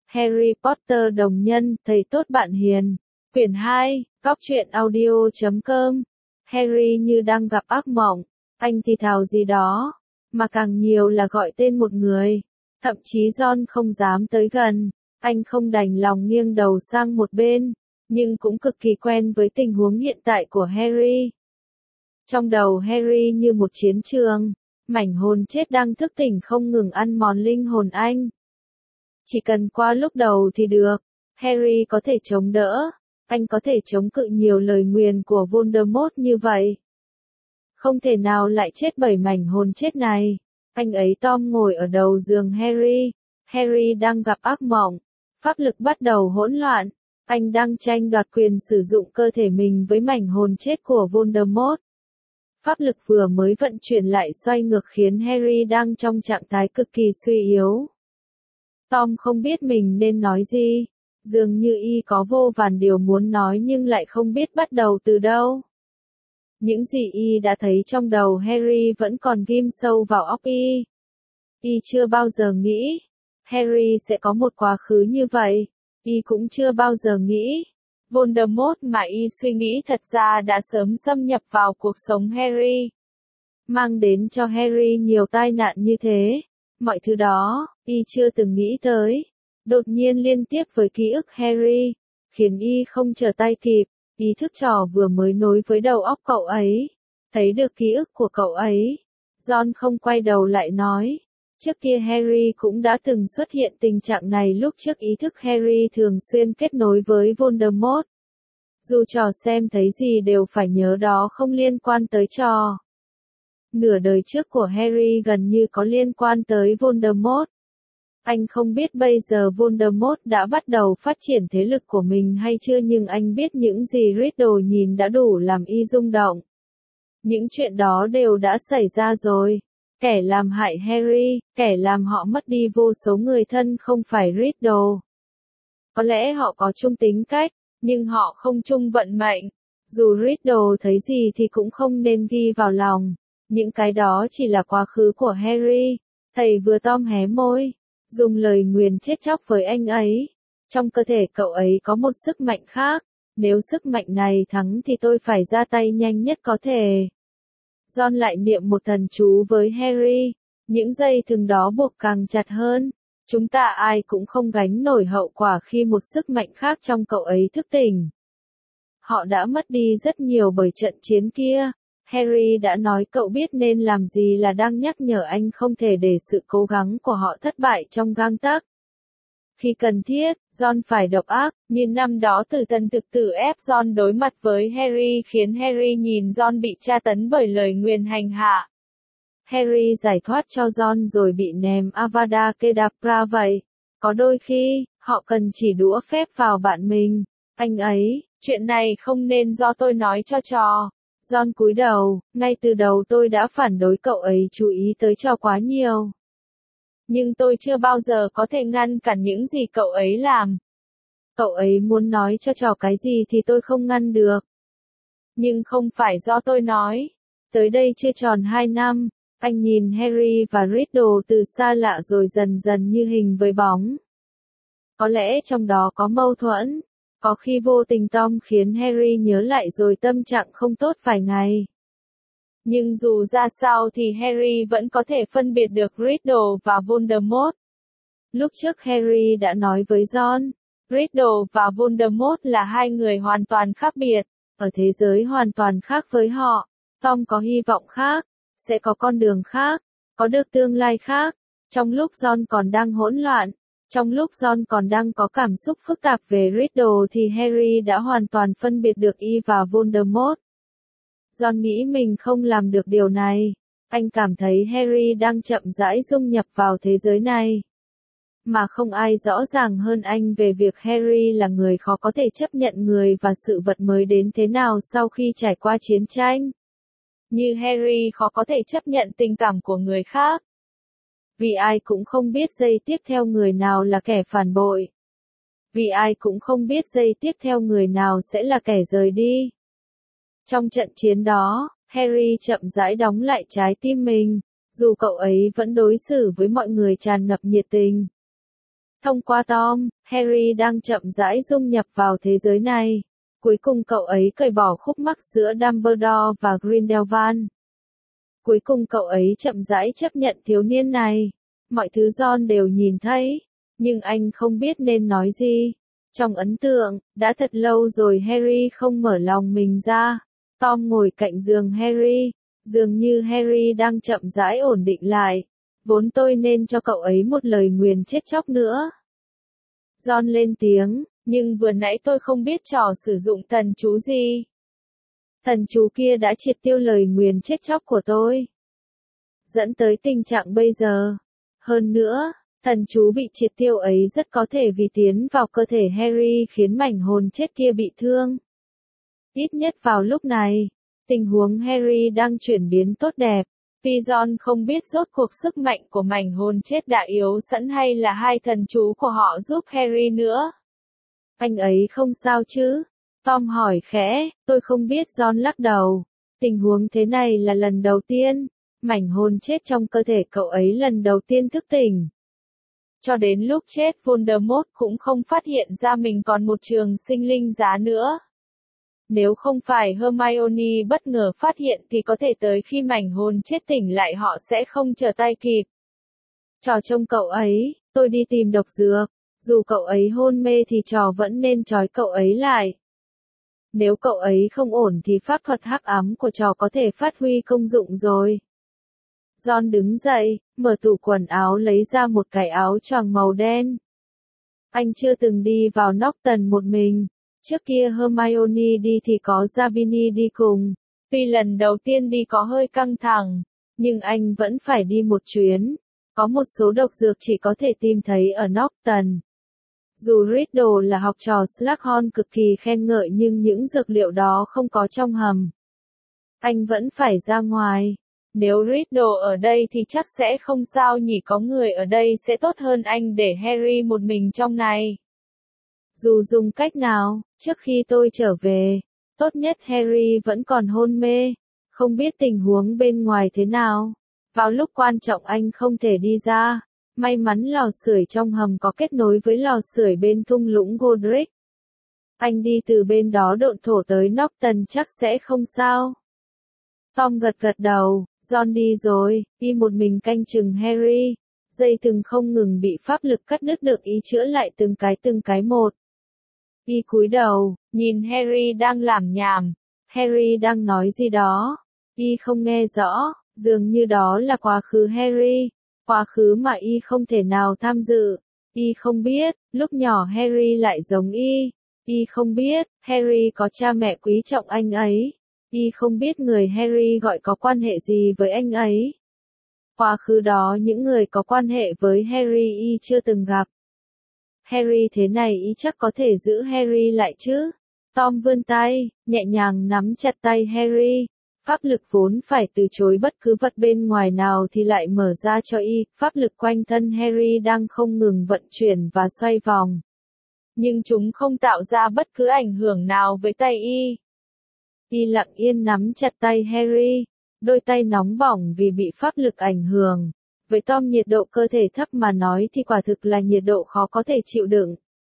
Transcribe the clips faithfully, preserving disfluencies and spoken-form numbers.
Harry Potter đồng nhân, thầy tốt bạn hiền. Quyển hai, Cóc truyện audio chấm com. Harry như đang gặp ác mộng, anh thì thào gì đó, mà càng nhiều là gọi tên một người. Thậm chí Ron không dám tới gần, anh không đành lòng nghiêng đầu sang một bên, nhưng cũng cực kỳ quen với tình huống hiện tại của Harry. Trong đầu Harry như một chiến trường, mảnh hồn chết đang thức tỉnh không ngừng ăn mòn linh hồn anh. Chỉ cần qua lúc đầu thì được, Harry có thể chống đỡ, anh có thể chống cự nhiều lời nguyền của Voldemort như vậy. Không thể nào lại chết bởi mảnh hồn chết này. Anh ấy Tom ngồi ở đầu giường Harry, Harry đang gặp ác mộng, pháp lực bắt đầu hỗn loạn, anh đang tranh đoạt quyền sử dụng cơ thể mình với mảnh hồn chết của Voldemort. Pháp lực vừa mới vận chuyển lại xoay ngược khiến Harry đang trong trạng thái cực kỳ suy yếu. Tom không biết mình nên nói gì, dường như y có vô vàn điều muốn nói nhưng lại không biết bắt đầu từ đâu. Những gì y đã thấy trong đầu Harry vẫn còn ghim sâu vào óc y. Y chưa bao giờ nghĩ Harry sẽ có một quá khứ như vậy. Y cũng chưa bao giờ nghĩ Voldemort mà y suy nghĩ thật ra đã sớm xâm nhập vào cuộc sống Harry, mang đến cho Harry nhiều tai nạn như thế. Mọi thứ đó, y chưa từng nghĩ tới. Đột nhiên liên tiếp với ký ức Harry, khiến y không trở tay kịp. Ý thức trò vừa mới nối với đầu óc cậu ấy, thấy được ký ức của cậu ấy. Ron không quay đầu lại nói, trước kia Harry cũng đã từng xuất hiện tình trạng này lúc trước ý thức Harry thường xuyên kết nối với Voldemort. Dù trò xem thấy gì đều phải nhớ đó không liên quan tới trò. Nửa đời trước của Harry gần như có liên quan tới Voldemort. Anh không biết bây giờ Voldemort đã bắt đầu phát triển thế lực của mình hay chưa, nhưng anh biết những gì Riddle nhìn đã đủ làm y rung động. Những chuyện đó đều đã xảy ra rồi. Kẻ làm hại Harry, kẻ làm họ mất đi vô số người thân không phải Riddle. Có lẽ họ có chung tính cách, nhưng họ không chung vận mệnh. Dù Riddle thấy gì thì cũng không nên ghi vào lòng. Những cái đó chỉ là quá khứ của Harry. Thầy vừa Tom hé môi, dùng lời nguyền chết chóc với anh ấy. Trong cơ thể cậu ấy có một sức mạnh khác. Nếu sức mạnh này thắng thì tôi phải ra tay nhanh nhất có thể. Ron lại niệm một thần chú với Harry. Những dây thừng đó buộc càng chặt hơn. Chúng ta ai cũng không gánh nổi hậu quả khi một sức mạnh khác trong cậu ấy thức tỉnh. Họ đã mất đi rất nhiều bởi trận chiến kia. Harry đã nói cậu biết nên làm gì là đang nhắc nhở anh không thể để sự cố gắng của họ thất bại trong gang tấc. Khi cần thiết, Ron phải độc ác, như năm đó Tử Thần thực tử ép Ron đối mặt với Harry khiến Harry nhìn Ron bị tra tấn bởi lời nguyền hành hạ. Harry giải thoát cho Ron rồi bị ném Avada Kedavra vậy. Có đôi khi, họ cần chỉ đũa phép vào bạn mình. Anh ấy, chuyện này không nên do tôi nói cho trò. Ron cúi đầu, ngay từ đầu tôi đã phản đối cậu ấy chú ý tới trò quá nhiều. Nhưng tôi chưa bao giờ có thể ngăn cản những gì cậu ấy làm. Cậu ấy muốn nói cho trò cái gì thì tôi không ngăn được. Nhưng không phải do tôi nói. Tới đây chưa tròn hai năm, anh nhìn Harry và Riddle từ xa lạ rồi dần dần như hình với bóng. Có lẽ trong đó có mâu thuẫn. Có khi vô tình Tom khiến Harry nhớ lại rồi tâm trạng không tốt vài ngày. Nhưng dù ra sao thì Harry vẫn có thể phân biệt được Riddle và Voldemort. Lúc trước Harry đã nói với Ron, Riddle và Voldemort là hai người hoàn toàn khác biệt, ở thế giới hoàn toàn khác với họ. Tom có hy vọng khác, sẽ có con đường khác, có được tương lai khác. Trong lúc Ron còn đang hỗn loạn, trong lúc Ron còn đang có cảm xúc phức tạp về Riddle thì Harry đã hoàn toàn phân biệt được y và Voldemort. Ron nghĩ mình không làm được điều này. Anh cảm thấy Harry đang chậm rãi dung nhập vào thế giới này. Mà không ai rõ ràng hơn anh về việc Harry là người khó có thể chấp nhận người và sự vật mới đến thế nào sau khi trải qua chiến tranh. Như Harry khó có thể chấp nhận tình cảm của người khác. Vì ai cũng không biết giây tiếp theo người nào là kẻ phản bội. Vì ai cũng không biết giây tiếp theo người nào sẽ là kẻ rời đi. Trong trận chiến đó, Harry chậm rãi đóng lại trái tim mình, dù cậu ấy vẫn đối xử với mọi người tràn ngập nhiệt tình. Thông qua Tom, Harry đang chậm rãi dung nhập vào thế giới này. Cuối cùng cậu ấy cởi bỏ khúc mắc giữa Dumbledore và Grindelwald. Cuối cùng cậu ấy chậm rãi chấp nhận thiếu niên này. Mọi thứ Ron đều nhìn thấy, nhưng anh không biết nên nói gì. Trong ấn tượng, đã thật lâu rồi Harry không mở lòng mình ra. Tom ngồi cạnh giường Harry, dường như Harry đang chậm rãi ổn định lại. Vốn tôi nên cho cậu ấy một lời nguyền chết chóc nữa. Ron lên tiếng, nhưng vừa nãy tôi không biết trò sử dụng thần chú gì. Thần chú kia đã triệt tiêu lời nguyền chết chóc của tôi, dẫn tới tình trạng bây giờ. Hơn nữa, thần chú bị triệt tiêu ấy rất có thể vì tiến vào cơ thể Harry khiến mảnh hồn chết kia bị thương. Ít nhất vào lúc này, tình huống Harry đang chuyển biến tốt đẹp. Tuy Ron không biết rốt cuộc sức mạnh của mảnh hồn chết đã yếu sẵn hay là hai thần chú của họ giúp Harry nữa. Anh ấy không sao chứ? Tom hỏi khẽ, tôi không biết. Ron lắc đầu. Tình huống thế này là lần đầu tiên. Mảnh hồn chết trong cơ thể cậu ấy lần đầu tiên thức tỉnh. Cho đến lúc chết Voldemort cũng không phát hiện ra mình còn một trường sinh linh giá nữa. Nếu không phải Hermione bất ngờ phát hiện thì có thể tới khi mảnh hồn chết tỉnh lại họ sẽ không trở tay kịp. Trò trông cậu ấy, tôi đi tìm độc dược. Dù cậu ấy hôn mê thì trò vẫn nên trói cậu ấy lại. Nếu cậu ấy không ổn thì pháp thuật hắc ám của trò có thể phát huy công dụng rồi. Ron đứng dậy, mở tủ quần áo lấy ra một cái áo choàng màu đen. Anh chưa từng đi vào Norton một mình. Trước kia Hermione đi thì có Zabini đi cùng. Tuy lần đầu tiên đi có hơi căng thẳng, nhưng anh vẫn phải đi một chuyến. Có một số độc dược chỉ có thể tìm thấy ở Norton. Dù Riddle là học trò Slughorn cực kỳ khen ngợi nhưng những dược liệu đó không có trong hầm. Anh vẫn phải ra ngoài. Nếu Riddle ở đây thì chắc sẽ không sao nhỉ, có người ở đây sẽ tốt hơn anh để Harry một mình trong này. Dù dùng cách nào, trước khi tôi trở về, tốt nhất Harry vẫn còn hôn mê, không biết tình huống bên ngoài thế nào. Vào lúc quan trọng anh không thể đi ra, may mắn lò sưởi trong hầm có kết nối với lò sưởi bên thung lũng Godric. Anh đi từ bên đó độn thổ tới Norton chắc sẽ không sao. Tom gật gật đầu, Ron đi rồi, y một mình canh chừng Harry. Dây thừng không ngừng bị pháp lực cắt đứt được y chữa lại từng cái từng cái một. Y cúi đầu, nhìn Harry đang làm nhảm. Harry đang nói gì đó. Y không nghe rõ, dường như đó là quá khứ Harry. Quá khứ mà y không thể nào tham dự. Y không biết, lúc nhỏ Harry lại giống y. Y không biết, Harry có cha mẹ quý trọng anh ấy. Y không biết người Harry gọi có quan hệ gì với anh ấy. Quá khứ đó những người có quan hệ với Harry y chưa từng gặp. Harry thế này y chắc có thể giữ Harry lại chứ? Tom vươn tay, nhẹ nhàng nắm chặt tay Harry. Pháp lực vốn phải từ chối bất cứ vật bên ngoài nào thì lại mở ra cho y. Pháp lực quanh thân Harry đang không ngừng vận chuyển và xoay vòng. Nhưng chúng không tạo ra bất cứ ảnh hưởng nào với tay y. Y lặng yên nắm chặt tay Harry. Đôi tay nóng bỏng vì bị pháp lực ảnh hưởng. Với Tom nhiệt độ cơ thể thấp mà nói thì quả thực là nhiệt độ khó có thể chịu đựng.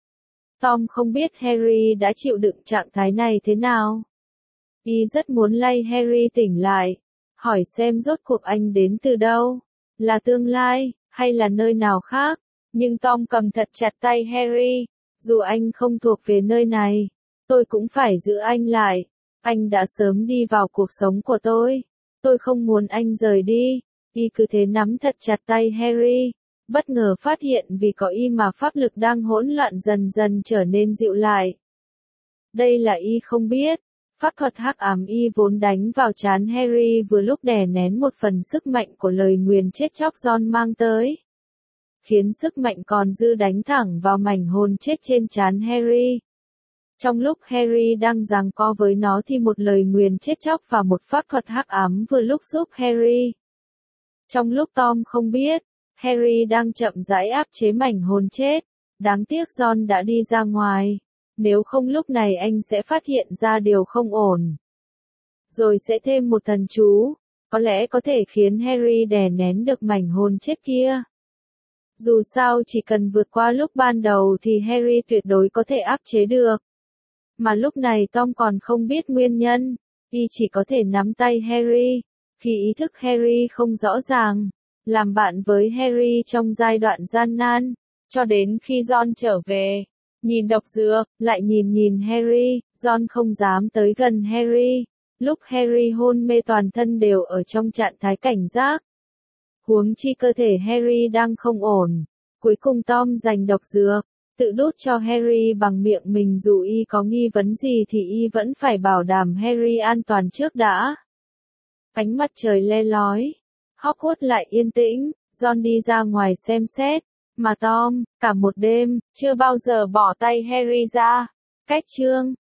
Tom không biết Harry đã chịu đựng trạng thái này thế nào. Y rất muốn lay Harry tỉnh lại. Hỏi xem rốt cuộc anh đến từ đâu. Là tương lai, hay là nơi nào khác. Nhưng Tom cầm thật chặt tay Harry. Dù anh không thuộc về nơi này, tôi cũng phải giữ anh lại. Anh đã sớm đi vào cuộc sống của tôi. Tôi không muốn anh rời đi. Y cứ thế nắm thật chặt tay Harry. Bất ngờ phát hiện vì có y mà pháp lực đang hỗn loạn dần dần trở nên dịu lại. Đây là y không biết. Pháp thuật hắc ám y vốn đánh vào trán Harry vừa lúc đè nén một phần sức mạnh của lời nguyền chết chóc Ron mang tới. Khiến sức mạnh còn dư đánh thẳng vào mảnh hồn chết trên trán Harry. Trong lúc Harry đang giằng co với nó thì một lời nguyền chết chóc và một pháp thuật hắc ám vừa lúc giúp Harry. Trong lúc Tom không biết, Harry đang chậm rãi áp chế mảnh hồn chết. Đáng tiếc Ron đã đi ra ngoài. Nếu không lúc này anh sẽ phát hiện ra điều không ổn. Rồi sẽ thêm một thần chú. Có lẽ có thể khiến Harry đè nén được mảnh hồn chết kia. Dù sao chỉ cần vượt qua lúc ban đầu thì Harry tuyệt đối có thể áp chế được. Mà lúc này Tom còn không biết nguyên nhân, y chỉ có thể nắm tay Harry, khi ý thức Harry không rõ ràng, làm bạn với Harry trong giai đoạn gian nan, cho đến khi Ron trở về. Nhìn độc dược, lại nhìn nhìn Harry, Ron không dám tới gần Harry. Lúc Harry hôn mê toàn thân đều ở trong trạng thái cảnh giác. Huống chi cơ thể Harry đang không ổn. Cuối cùng Tom giành độc dược, tự đút cho Harry bằng miệng mình, dù y có nghi vấn gì thì y vẫn phải bảo đảm Harry an toàn trước đã. Ánh mặt trời le lói, Hogwarts lại yên tĩnh, Ron đi ra ngoài xem xét, mà Tom, cả một đêm, chưa bao giờ bỏ tay Harry ra. Cách chương